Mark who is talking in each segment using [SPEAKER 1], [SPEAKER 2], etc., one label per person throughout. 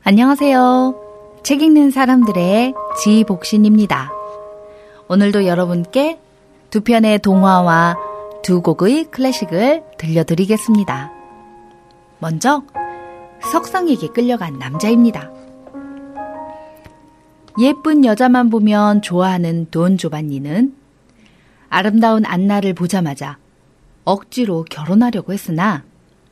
[SPEAKER 1] 안녕하세요. 책 읽는 사람들의 지복신입니다. 오늘도 여러분께 두 편의 동화와 두 곡의 클래식을 들려드리겠습니다. 먼저 석상에게 끌려간 남자입니다. 예쁜 여자만 보면 좋아하는 돈 조반니는 아름다운 안나를 보자마자 억지로 결혼하려고 했으나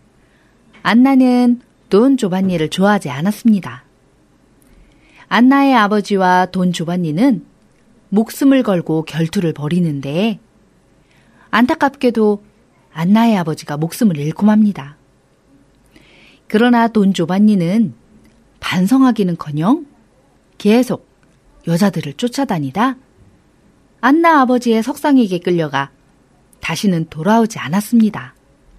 [SPEAKER 1] 안나는 돈 조반니를 좋아하지 않았습니다. 안나의 아버지와 돈 조반니는 목숨을 걸고 결투를 벌이는데 안타깝게도 안나의 아버지가 목숨을 잃고 맙니다. 그러나 돈 조반니는 반성하기는커녕 계속 여자들을 쫓아다니다 안나 아버지의 석상에게 끌려가 다시는 돌아오지 않았습니다.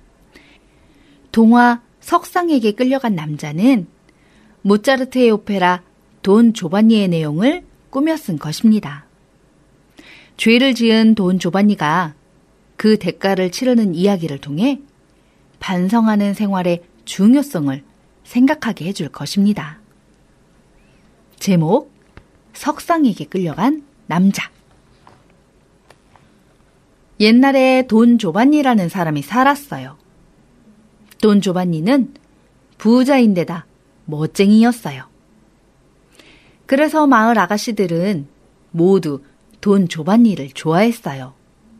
[SPEAKER 1] 동화 석상에게 끌려간 남자는 모차르트의 오페라 돈 조반니의 내용을 꾸며 쓴 것입니다. 죄를 지은 돈 조반니가 그 대가를 치르는 이야기를 통해 반성하는 생활의 중요성을 생각하게 해줄 것입니다. 제목, 석상에게 끌려간 남자. 옛날에 돈 조반니라는 사람이 살았어요. 돈 조반니는 부자인데다 멋쟁이였어요. 그래서 마을 아가씨들은 모두 돈 조반니를 좋아했어요.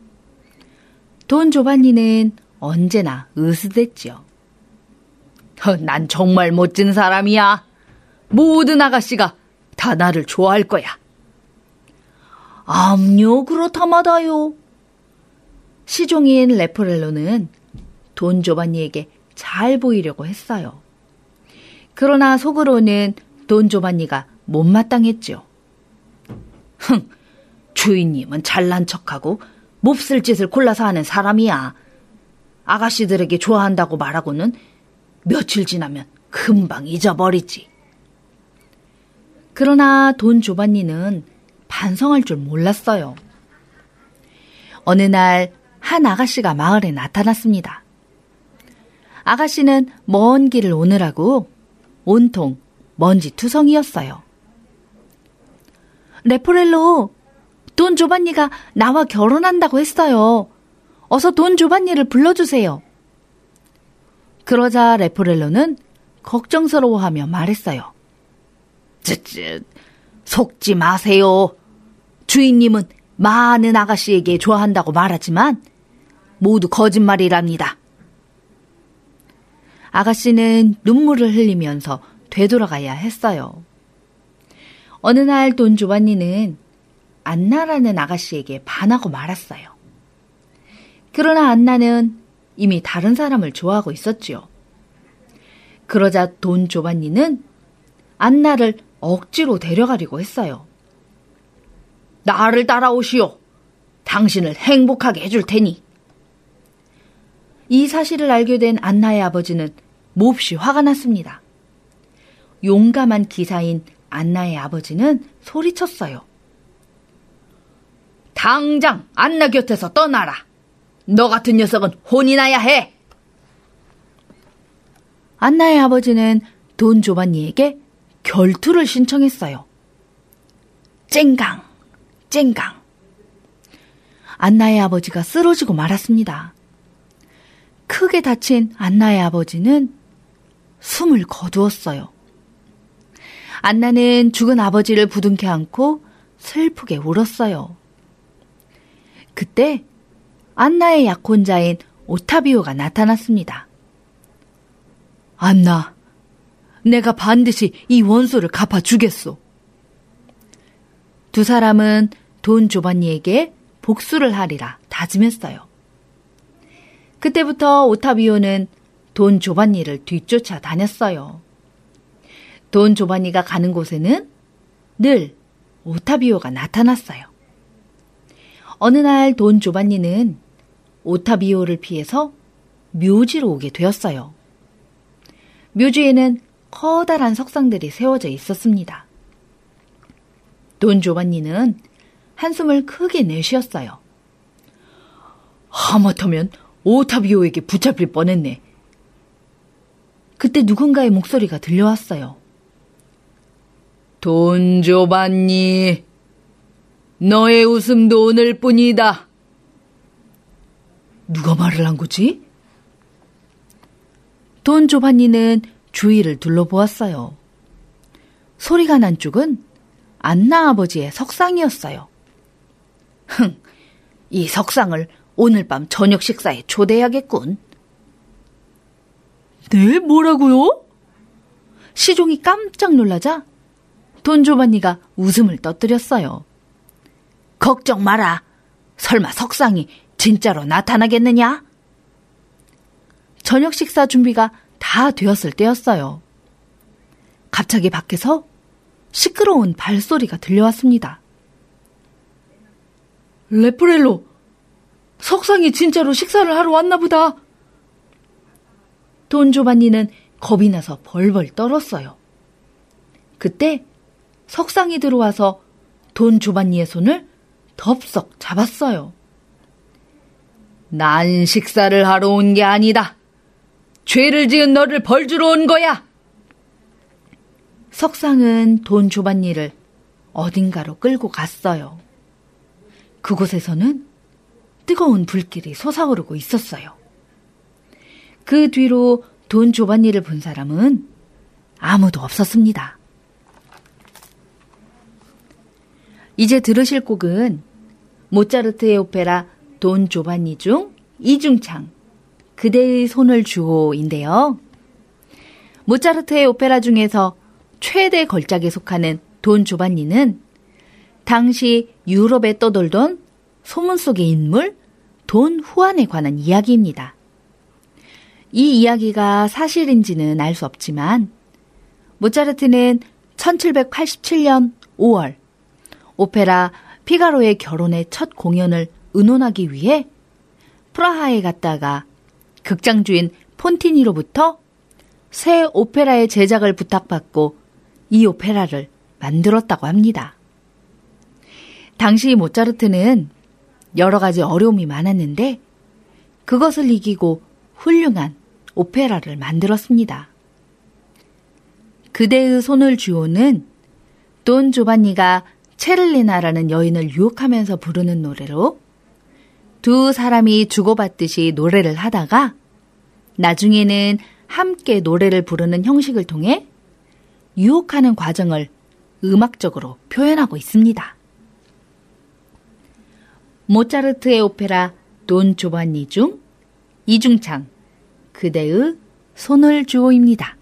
[SPEAKER 1] 돈 조반니는 언제나 으스댔지요. 난 정말 멋진 사람이야. 모든 아가씨가 다 나를 좋아할 거야. 암요, 그렇다마다요. 시종인 레포렐로는 돈 조반니에게 잘 보이려고 했어요. 그러나 속으로는 돈 조반니가 못마땅했지요. 주인님은 잘난 척하고 몹쓸 짓을 골라서 하는 사람이야. 아가씨들에게 좋아한다고 말하고는 며칠 지나면 금방 잊어버리지. 그러나 돈 조반니는 반성할 줄 몰랐어요. 어느 날 한 아가씨가 마을에 나타났습니다. 아가씨는 먼 길을 오느라고 온통 먼지 투성이었어요. 레포렐로, 돈 조반니가 나와 결혼한다고 했어요. 어서 돈 조반니를 불러주세요. 그러자 레포렐로는 걱정스러워하며 말했어요. 속지 마세요. 주인님은 많은 아가씨에게 좋아한다고 말하지만 모두 거짓말이랍니다. 아가씨는 눈물을 흘리면서 되돌아가야 했어요. 어느 날 돈 조반니는 안나라는 아가씨에게 반하고 말았어요. 그러나 안나는 이미 다른 사람을 좋아하고 있었지요. 그러자 돈 조반니는 안나를 억지로 데려가려고 했어요. 나를 따라오시오. 당신을 행복하게 해줄 테니. 이 사실을 알게 된 안나의 아버지는 몹시 화가 났습니다. 용감한 기사인 안나의 아버지는 소리쳤어요. 당장 안나 곁에서 떠나라. 너 같은 녀석은 혼이 나야 해. 안나의 아버지는 돈 조반니에게 결투를 신청했어요. 쨍강, 쨍강. 안나의 아버지가 쓰러지고 말았습니다. 크게 다친 안나의 아버지는 숨을 거두었어요. 안나는 죽은 아버지를 부둥켜 안고 슬프게 울었어요. 그때 안나의 약혼자인 오타비오가 나타났습니다. 안나, 내가 반드시 이 원수를 갚아주겠소. 두 사람은 돈 조반니에게 복수를 하리라 다짐했어요. 그때부터 오타비오는 돈 조반니를 뒤쫓아 다녔어요. 돈 조반니가 가는 곳에는 늘 오타비오가 나타났어요. 어느 날 돈 조반니는 오타비오를 피해서 묘지로 오게 되었어요. 묘지에는 커다란 석상들이 세워져 있었습니다. 돈 조반니는 한숨을 크게 내쉬었어요. 하마터면 오타비오에게 붙잡힐 뻔했네. 그때 누군가의 목소리가 들려왔어요. 돈 조반니, 너의 웃음도 오늘뿐이다. 누가 말을 한 거지? 돈 조반니는 주위를 둘러보았어요. 소리가 난 쪽은 안나 아버지의 석상이었어요. 이 석상을 오늘 밤 저녁 식사에 초대해야겠군. 네, 뭐라고요? 시종이 깜짝 놀라자 돈 조반니가 웃음을 터뜨렸어요. 걱정 마라. 설마 석상이 진짜로 나타나겠느냐? 저녁 식사 준비가 다 되었을 때였어요. 갑자기 밖에서 시끄러운 발소리가 들려왔습니다. 레포렐로, 석상이 진짜로 식사를 하러 왔나 보다. 돈 조반니는 겁이 나서 벌벌 떨었어요. 그때 석상이 들어와서 돈 조반니의 손을 덥석 잡았어요. 난 식사를 하러 온 게 아니다. 죄를 지은 너를 벌주러 온 거야. 석상은 돈 조반니를 어딘가로 끌고 갔어요. 그곳에서는 뜨거운 불길이 솟아오르고 있었어요. 그 뒤로 돈 조반니를 본 사람은 아무도 없었습니다. 이제 들으실 곡은 모차르트의 오페라 돈 조반니 중 이중창, 그대의 손을 주오인데요. 모차르트의 오페라 중에서 최대 걸작에 속하는 돈 조반니는 당시 유럽에 떠돌던 소문 속의 인물 돈 후안에 관한 이야기입니다. 이 이야기가 사실인지는 알 수 없지만 모차르트는 1787년 5월 오페라 피가로의 결혼의 첫 공연을 의논하기 위해 프라하에 갔다가 극장 주인 폰티니로부터 새 오페라의 제작을 부탁받고 이 오페라를 만들었다고 합니다. 당시 모차르트는 여러 가지 어려움이 많았는데 그것을 이기고 훌륭한 오페라를 만들었습니다. 그대의 손을 쥐오는 돈 조반니가 체를리나라는 여인을 유혹하면서 부르는 노래로 두 사람이 주고받듯이 노래를 하다가 나중에는 함께 노래를 부르는 형식을 통해 유혹하는 과정을 음악적으로 표현하고 있습니다. 모차르트의 오페라 돈 조반니 중 이중창, 그대의 손을 주오입니다.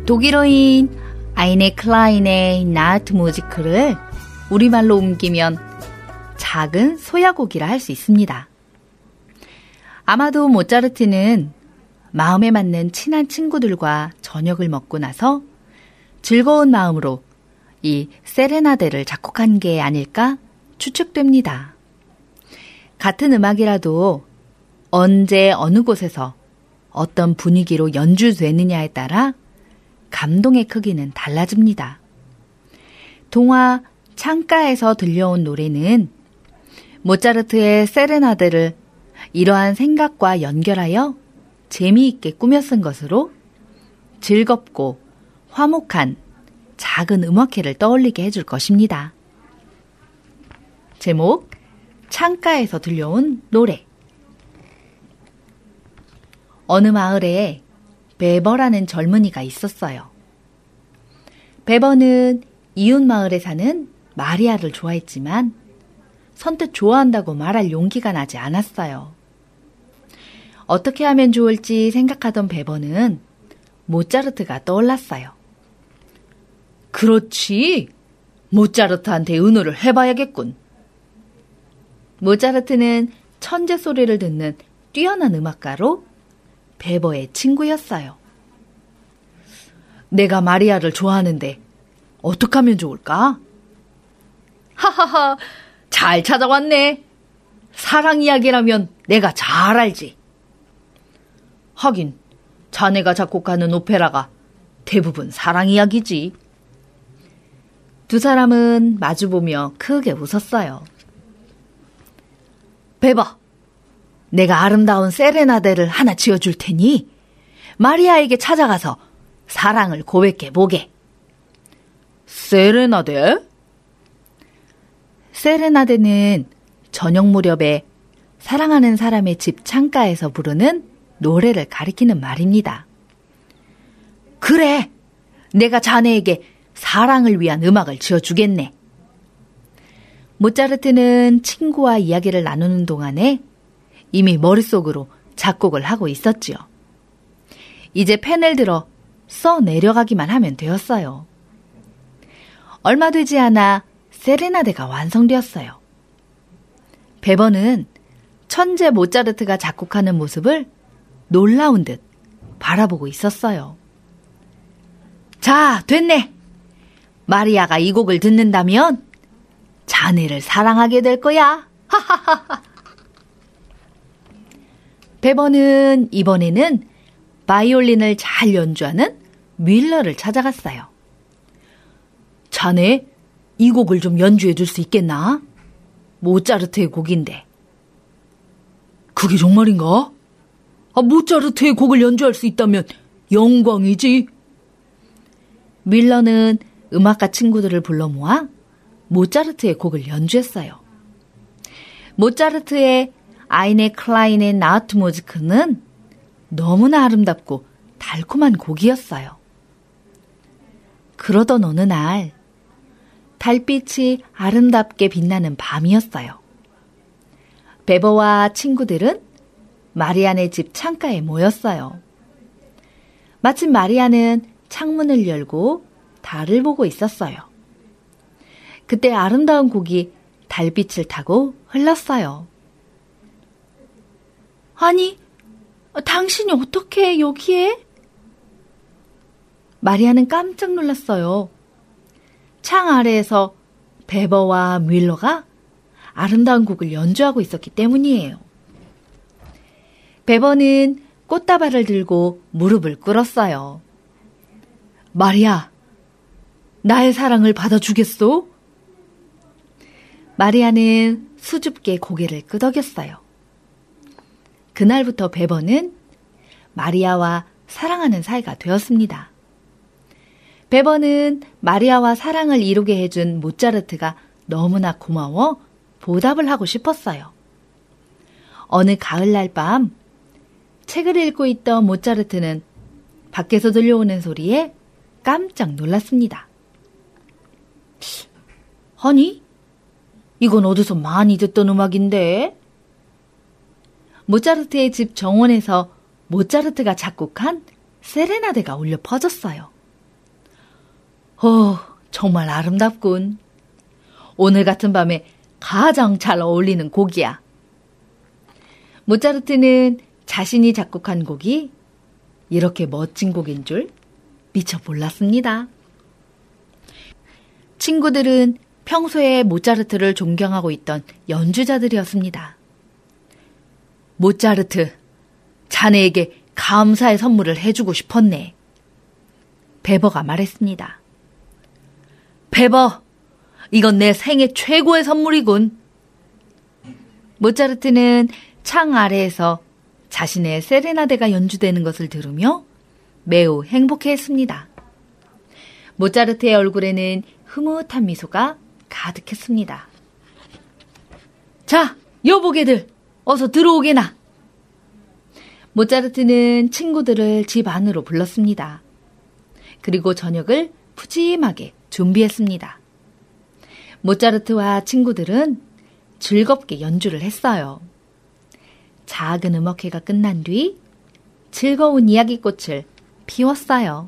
[SPEAKER 1] 독일어인 아이네 클라인의 나트 무지크를 우리말로 옮기면 작은 소야곡이라 할 수 있습니다. 아마도 모차르트는 마음에 맞는 친한 친구들과 저녁을 먹고 나서 즐거운 마음으로 이 세레나데를 작곡한 게 아닐까 추측됩니다. 같은 음악이라도 언제 어느 곳에서 어떤 분위기로 연주되느냐에 따라 감동의 크기는 달라집니다. 동화 창가에서 들려온 노래는 모차르트의 세레나데를 이러한 생각과 연결하여 재미있게 꾸며 쓴 것으로 즐겁고 화목한 작은 음악회를 떠올리게 해줄 것입니다. 제목, 창가에서 들려온 노래. 어느 마을에 베버라는 젊은이가 있었어요. 베버는 이웃 마을에 사는 마리아를 좋아했지만 선뜻 좋아한다고 말할 용기가 나지 않았어요. 어떻게 하면 좋을지 생각하던 베버는 모차르트가 떠올랐어요. 그렇지, 모차르트한테 의논을 해봐야겠군. 모차르트는 천재 소리를 듣는 뛰어난 음악가로 베버의 친구였어요. 내가 마리아를 좋아하는데 어떻게 하면 좋을까? 하하하, 잘 찾아왔네. 사랑 이야기라면 내가 잘 알지. 하긴 자네가 작곡하는 오페라가 대부분 사랑 이야기지. 두 사람은 마주보며 크게 웃었어요. 베버, 내가 아름다운 세레나데를 하나 지어줄 테니 마리아에게 찾아가서 사랑을 고백해보게. 세레나데? 세레나데는 저녁 무렵에 사랑하는 사람의 집 창가에서 부르는 노래를 가리키는 말입니다. 그래, 내가 자네에게 사랑을 위한 음악을 지어주겠네. 모차르트는 친구와 이야기를 나누는 동안에 이미 머릿속으로 작곡을 하고 있었지요. 이제 펜을 들어 써 내려가기만 하면 되었어요. 얼마 되지 않아 세레나데가 완성되었어요. 베버는 천재 모차르트가 작곡하는 모습을 놀라운 듯 바라보고 있었어요. 자, 됐네. 마리아가 이 곡을 듣는다면 자네를 사랑하게 될 거야. 하하하하. 베버는 이번에는 바이올린을 잘 연주하는 뮬러를 찾아갔어요. 자네, 이 곡을 좀 연주해 줄 수 있겠나? 모차르트의 곡인데. 그게 정말인가? 모차르트의 곡을 연주할 수 있다면 영광이지. 뮬러는 음악가 친구들을 불러 모아 모차르트의 곡을 연주했어요. 모차르트의 아이네 클라인의 나우트 무지크는 너무나 아름답고 달콤한 곡이었어요. 그러던 어느 날 달빛이 아름답게 빛나는 밤이었어요. 베버와 친구들은 마리아네 집 창가에 모였어요. 마침 마리아는 창문을 열고 달을 보고 있었어요. 그때 아름다운 곡이 달빛을 타고 흘렀어요. 아니, 당신이 어떻게 여기에? 마리아는 깜짝 놀랐어요. 창 아래에서 베버와 뮬러가 아름다운 곡을 연주하고 있었기 때문이에요. 베버는 꽃다발을 들고 무릎을 꿇었어요. 마리아, 나의 사랑을 받아주겠소? 마리아는 수줍게 고개를 끄덕였어요. 그날부터 베버는 마리아와 사랑하는 사이가 되었습니다. 베버는 마리아와 사랑을 이루게 해준 모차르트가 너무나 고마워 보답을 하고 싶었어요. 어느 가을날 밤 책을 읽고 있던 모차르트는 밖에서 들려오는 소리에 깜짝 놀랐습니다. 아니, 이건 어디서 많이 듣던 음악인데? 모차르트의 집 정원에서 모차르트가 작곡한 세레나데가 울려 퍼졌어요. 정말 아름답군. 오늘 같은 밤에 가장 잘 어울리는 곡이야. 모차르트는 자신이 작곡한 곡이 이렇게 멋진 곡인 줄 미처 몰랐습니다. 친구들은 평소에 모차르트를 존경하고 있던 연주자들이었습니다. 모차르트, 자네에게 감사의 선물을 해주고 싶었네. 베버가 말했습니다. 베버, 이건 내 생애 최고의 선물이군. 모차르트는 창 아래에서 자신의 세레나데가 연주되는 것을 들으며 매우 행복해했습니다. 모차르트의 얼굴에는 흐뭇한 미소가 가득했습니다. 자, 여보게들, 어서 들어오게나. 모차르트는 친구들을 집 안으로 불렀습니다. 그리고 저녁을 푸짐하게 준비했습니다. 모차르트와 친구들은 즐겁게 연주를 했어요. 작은 음악회가 끝난 뒤 즐거운 이야기꽃을 피웠어요.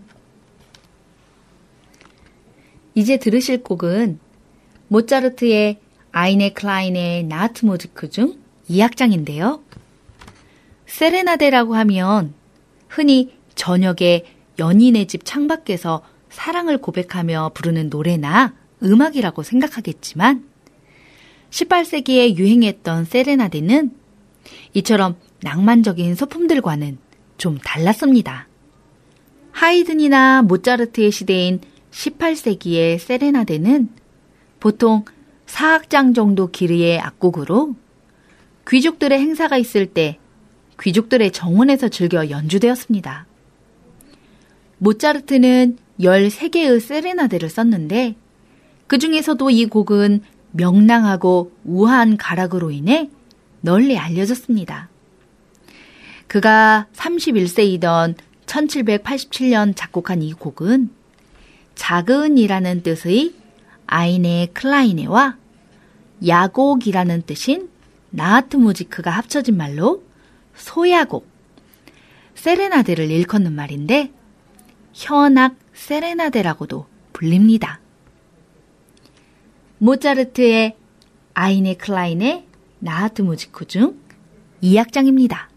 [SPEAKER 1] 이제 들으실 곡은 모차르트의 아이네 클라인의 나트 무지크 중 2악장인데요. 세레나데라고 하면 흔히 저녁에 연인의 집 창밖에서 사랑을 고백하며 부르는 노래나 음악이라고 생각하겠지만 18세기에 유행했던 세레나데는 이처럼 낭만적인 소품들과는 좀 달랐습니다. 하이든이나 모차르트의 시대인 18세기의 세레나데는 보통 4악장 정도 길이의 악곡으로 귀족들의 행사가 있을 때 귀족들의 정원에서 즐겨 연주되었습니다. 모차르트는 13개의 세레나데를 썼는데 그 중에서도 이 곡은 명랑하고 우아한 가락으로 인해 널리 알려졌습니다. 그가 31세이던 1787년 작곡한 이 곡은 작은이라는 뜻의 아이네 클라이네와 야곡이라는 뜻인 나하트 무지크가 합쳐진 말로 소야곡, 세레나데를 일컫는 말인데 현악 세레나데라고도 불립니다. 모차르트의 아이네 클라인의 나하트 무지크 중 2악장입니다.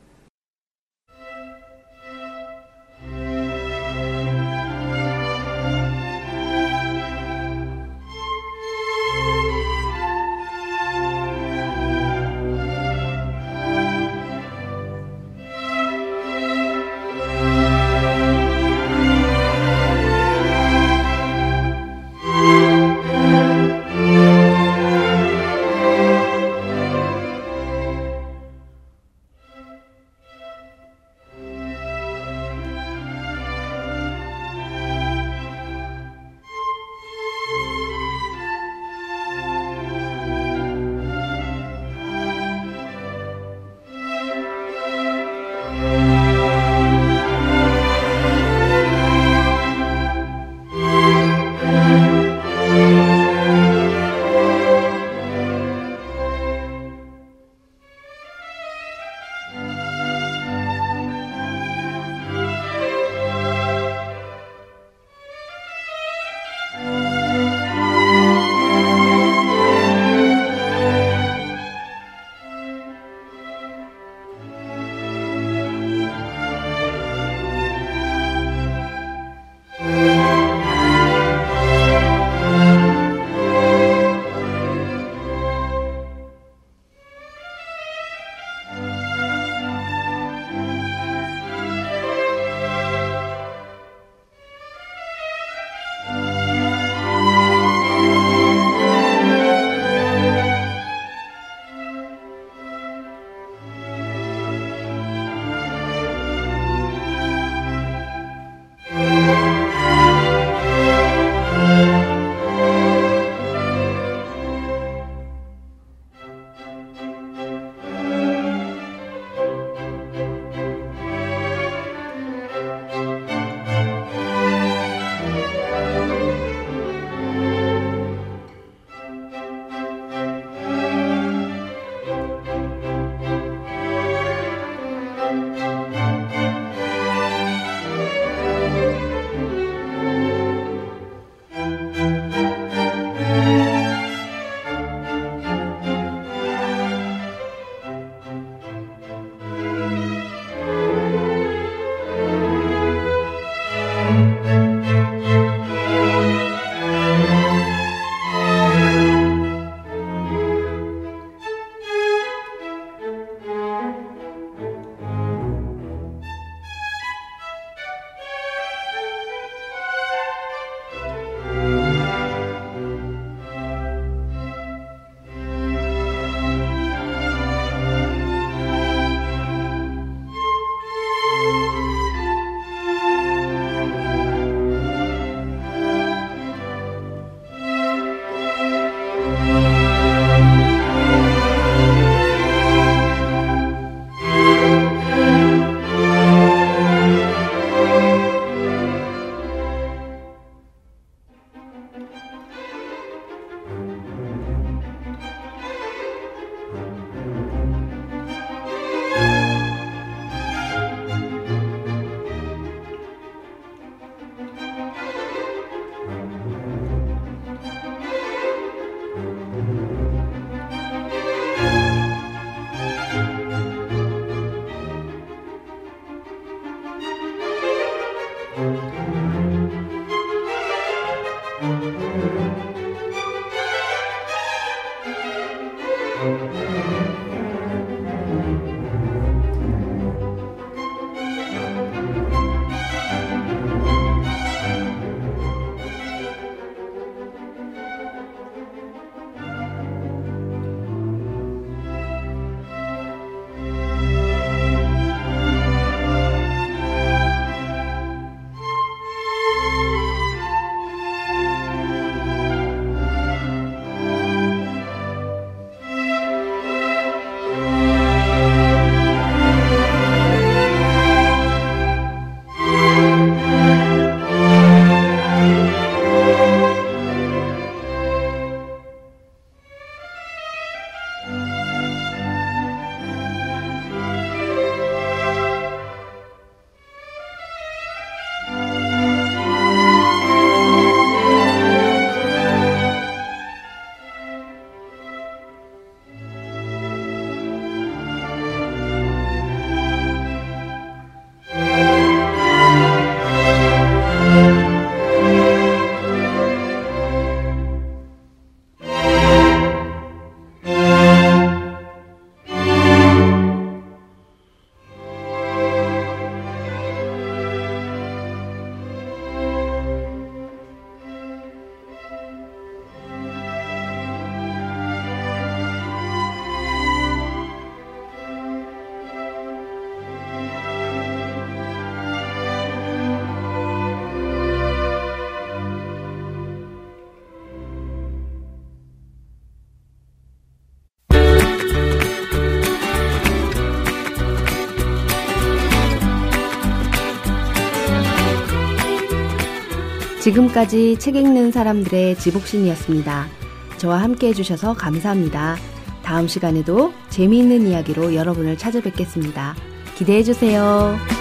[SPEAKER 2] 지금까지 책 읽는 사람들의 지복신이었습니다. 저와 함께 해주셔서 감사합니다. 다음 시간에도 재미있는 이야기로 여러분을 찾아뵙겠습니다. 기대해주세요.